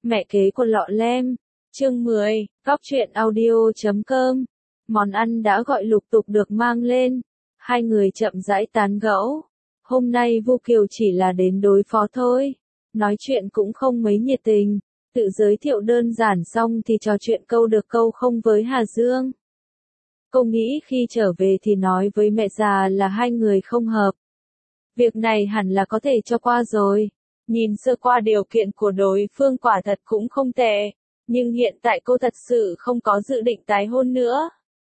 Mẹ kế của lọ lem. Chương 10, Góc truyện audio.com. Món ăn đã gọi lục tục được mang lên. Hai người chậm rãi tán gẫu. Hôm nay Vu Kiều chỉ là đến đối phó thôi. Nói chuyện cũng không mấy nhiệt tình. Tự giới thiệu đơn giản xong thì trò chuyện câu được câu không với Hà Dương. Cô nghĩ khi trở về thì nói với mẹ già là hai người không hợp. Việc này hẳn là có thể cho qua rồi. Nhìn sơ qua điều kiện của đối phương quả thật cũng không tệ. Nhưng hiện tại cô thật sự không có dự định tái hôn nữa.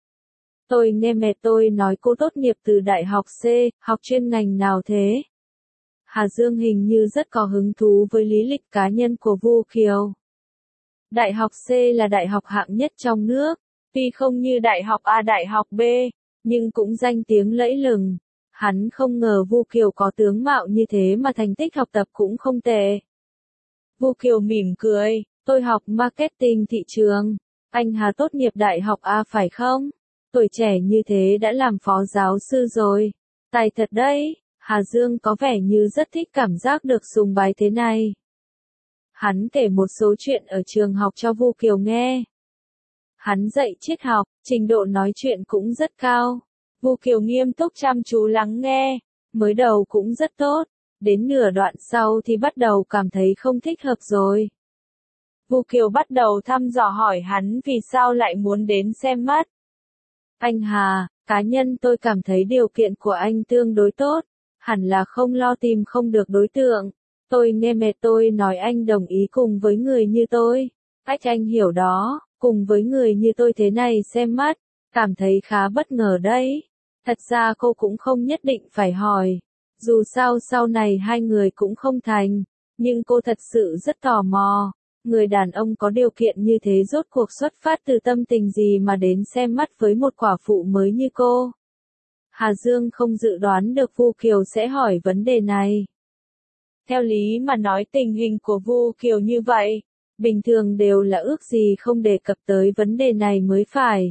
Tôi nghe mẹ tôi nói cô tốt nghiệp từ đại học C, học chuyên ngành nào thế? Hà Dương hình như rất có hứng thú với lý lịch cá nhân của Vu Kiều. Đại học C là đại học hạng nhất trong nước, tuy không như đại học A đại học B, nhưng cũng danh tiếng lẫy lừng. Hắn không ngờ Vu Kiều có tướng mạo như thế mà thành tích học tập cũng không tệ. Vu Kiều mỉm cười, tôi học marketing thị trường. Anh Hà tốt nghiệp đại học A phải không? Tuổi trẻ như thế đã làm phó giáo sư rồi. Tài thật đấy, Hà Dương có vẻ như rất thích cảm giác được sùng bái thế này. Hắn kể một số chuyện ở trường học cho Vu Kiều nghe. Hắn dạy triết học, trình độ nói chuyện cũng rất cao. Vu Kiều nghiêm túc chăm chú lắng nghe, mới đầu cũng rất tốt, đến nửa đoạn sau thì bắt đầu cảm thấy không thích hợp rồi. Vu Kiều bắt đầu thăm dò hỏi hắn vì sao lại muốn đến xem mắt. Anh Hà, cá nhân tôi cảm thấy điều kiện của anh tương đối tốt, hẳn là không lo tìm không được đối tượng. Tôi nghe mẹ tôi nói anh đồng ý cùng với người như tôi. Cách anh hiểu đó, cùng với người như tôi thế này xem mắt, cảm thấy khá bất ngờ đấy. Thật ra cô cũng không nhất định phải hỏi. Dù sao sau này hai người cũng không thành. Nhưng cô thật sự rất tò mò. Người đàn ông có điều kiện như thế rốt cuộc xuất phát từ tâm tình gì mà đến xem mắt với một quả phụ mới như cô. Hà Dương không dự đoán được Vu Kiều sẽ hỏi vấn đề này. Theo lý mà nói tình hình của Vu Kiều như vậy, bình thường đều là ước gì không đề cập tới vấn đề này mới phải.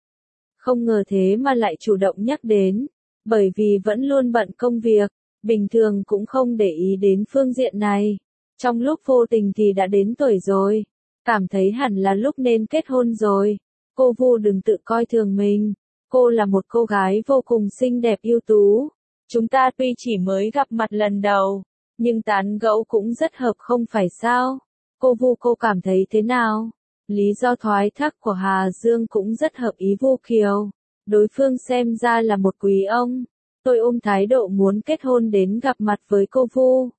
Không ngờ thế mà lại chủ động nhắc đến, bởi vì vẫn luôn bận công việc, bình thường cũng không để ý đến phương diện này. Trong lúc vô tình thì đã đến tuổi rồi, cảm thấy hẳn là lúc nên kết hôn rồi. Cô Vu đừng tự coi thường mình, cô là một cô gái vô cùng xinh đẹp ưu tú. Chúng ta tuy chỉ mới gặp mặt lần đầu, nhưng tán gẫu cũng rất hợp không phải sao? Cô Vu cô cảm thấy thế nào? Lý do thoái thác của Hà Dương cũng rất hợp ý Vu Kiều. Đối phương xem ra là một quý ông. Tôi ôm thái độ muốn kết hôn đến gặp mặt với cô Vu.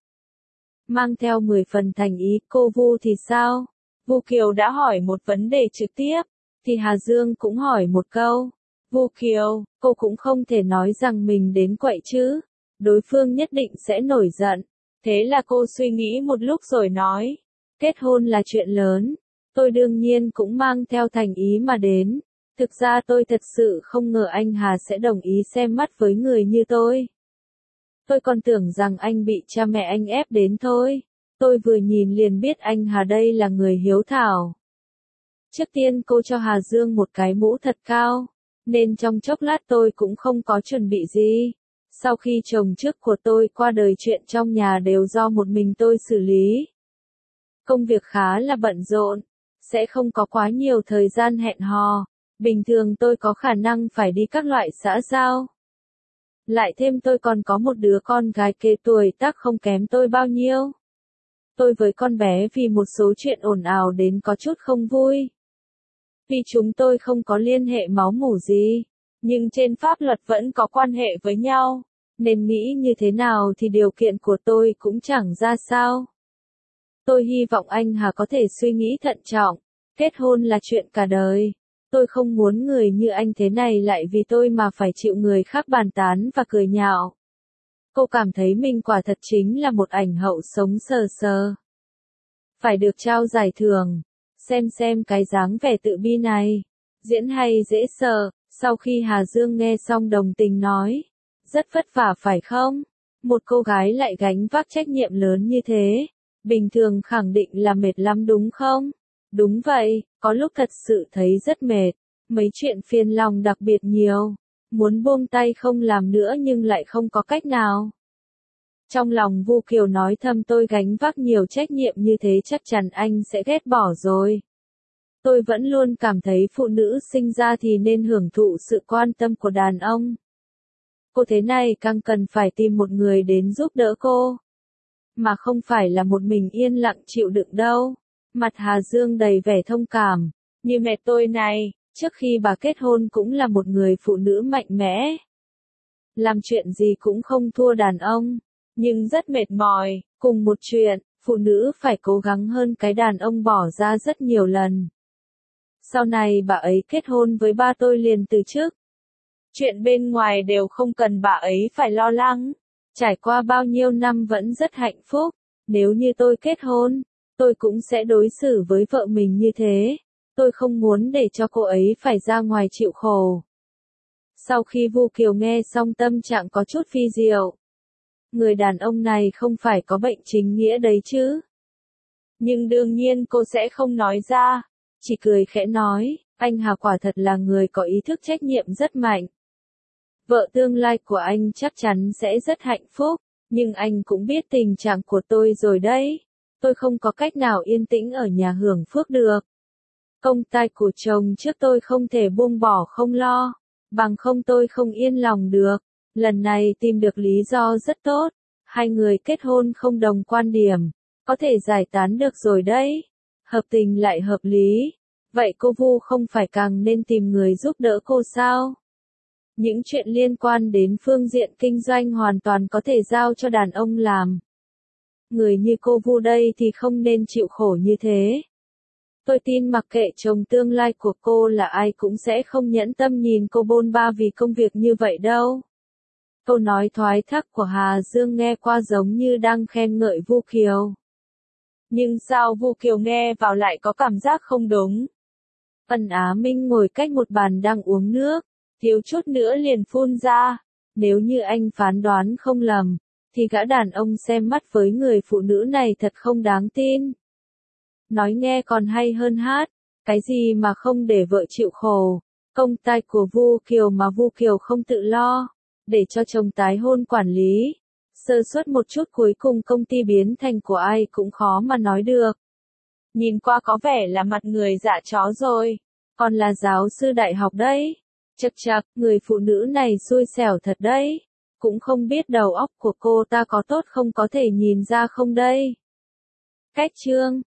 Mang theo 10 phần thành ý, cô Vu thì sao? Vu Kiều đã hỏi một vấn đề trực tiếp, thì Hà Dương cũng hỏi một câu. Vu Kiều, cô cũng không thể nói rằng mình đến quậy chứ. Đối phương nhất định sẽ nổi giận. Thế là cô suy nghĩ một lúc rồi nói. Kết hôn là chuyện lớn. Tôi đương nhiên cũng mang theo thành ý mà đến. Thực ra tôi thật sự không ngờ anh Hà sẽ đồng ý xem mắt với người như tôi. Tôi còn tưởng rằng anh bị cha mẹ anh ép đến thôi. Tôi vừa nhìn liền biết anh Hà đây là người hiếu thảo. Trước tiên cô cho Hà Dương một cái mũ thật cao, nên trong chốc lát tôi cũng không có chuẩn bị gì. Sau khi chồng trước của tôi qua đời chuyện trong nhà đều do một mình tôi xử lý. Công việc khá là bận rộn, sẽ không có quá nhiều thời gian hẹn hò. Bình thường tôi có khả năng phải đi các loại xã giao. Lại thêm tôi còn có một đứa con gái kế tuổi tác không kém tôi bao nhiêu. Tôi với con bé vì một số chuyện ồn ào đến có chút không vui. Vì chúng tôi không có liên hệ máu mủ gì, nhưng trên pháp luật vẫn có quan hệ với nhau, nên nghĩ như thế nào thì điều kiện của tôi cũng chẳng ra sao. Tôi hy vọng anh Hà có thể suy nghĩ thận trọng, kết hôn là chuyện cả đời. Tôi không muốn người như anh thế này lại vì tôi mà phải chịu người khác bàn tán và cười nhạo. Cô cảm thấy mình quả thật chính là một ảnh hậu sống sờ sờ. Phải được trao giải thưởng. Xem cái dáng vẻ tự bi này. Diễn hay dễ sợ. Sau khi Hà Dương nghe xong đồng tình nói. Rất vất vả phải không? Một cô gái lại gánh vác trách nhiệm lớn như thế. Bình thường khẳng định là mệt lắm đúng không? Đúng vậy, có lúc thật sự thấy rất mệt. Mấy chuyện phiền lòng đặc biệt nhiều. Muốn buông tay không làm nữa nhưng lại không có cách nào. Trong lòng Vu Kiều nói thầm tôi gánh vác nhiều trách nhiệm như thế chắc chắn anh sẽ ghét bỏ rồi. Tôi vẫn luôn cảm thấy phụ nữ sinh ra thì nên hưởng thụ sự quan tâm của đàn ông. Cô thế này càng cần phải tìm một người đến giúp đỡ cô. Mà không phải là một mình yên lặng chịu đựng đâu. Mặt Hà Dương đầy vẻ thông cảm. Như mẹ tôi này, trước khi bà kết hôn cũng là một người phụ nữ mạnh mẽ. Làm chuyện gì cũng không thua đàn ông. Nhưng rất mệt mỏi, cùng một chuyện, phụ nữ phải cố gắng hơn cái đàn ông bỏ ra rất nhiều lần. Sau này bà ấy kết hôn với ba tôi liền từ chức. Chuyện bên ngoài đều không cần bà ấy phải lo lắng. Trải qua bao nhiêu năm vẫn rất hạnh phúc. Nếu như tôi kết hôn, tôi cũng sẽ đối xử với vợ mình như thế. Tôi không muốn để cho cô ấy phải ra ngoài chịu khổ. Sau khi Vu Kiều nghe xong tâm trạng có chút phi diệu. Người đàn ông này không phải có bệnh chính nghĩa đấy chứ. Nhưng đương nhiên cô sẽ không nói ra. Chỉ cười khẽ nói, anh Hà quả thật là người có ý thức trách nhiệm rất mạnh. Vợ tương lai của anh chắc chắn sẽ rất hạnh phúc, nhưng anh cũng biết tình trạng của tôi rồi đấy. Tôi không có cách nào yên tĩnh ở nhà hưởng phước được. Công tai của chồng trước tôi không thể buông bỏ không lo, bằng không tôi không yên lòng được. Lần này tìm được lý do rất tốt, hai người kết hôn không đồng quan điểm, có thể giải tán được rồi đấy. Hợp tình lại hợp lý. Vậy cô Vu không phải càng nên tìm người giúp đỡ cô sao? Những chuyện liên quan đến phương diện kinh doanh hoàn toàn có thể giao cho đàn ông làm. Người như cô Vu đây thì không nên chịu khổ như thế. Tôi tin mặc kệ chồng tương lai của cô là ai cũng sẽ không nhẫn tâm nhìn cô bôn ba vì công việc như vậy đâu. Câu nói thoái thác của Hà Dương nghe qua giống như đang khen ngợi Vu Kiều. Nhưng sao Vu Kiều nghe vào lại có cảm giác không đúng? Ân Á Minh ngồi cách một bàn đang uống nước, thiếu chút nữa liền phun ra. Nếu như anh phán đoán không lầm, thì gã đàn ông xem mắt với người phụ nữ này thật không đáng tin. Nói nghe còn hay hơn hát, cái gì mà không để vợ chịu khổ. Công tai của Vu Kiều mà Vu Kiều không tự lo, để cho chồng tái hôn quản lý. Sơ suất một chút cuối cùng công ty biến thành của ai cũng khó mà nói được. Nhìn qua có vẻ là mặt người dạ chó rồi, còn là giáo sư đại học đấy. Chậc chậc, người phụ nữ này xui xẻo thật đấy. Cũng không biết đầu óc của cô ta có tốt không có thể nhìn ra không đây. Cách chương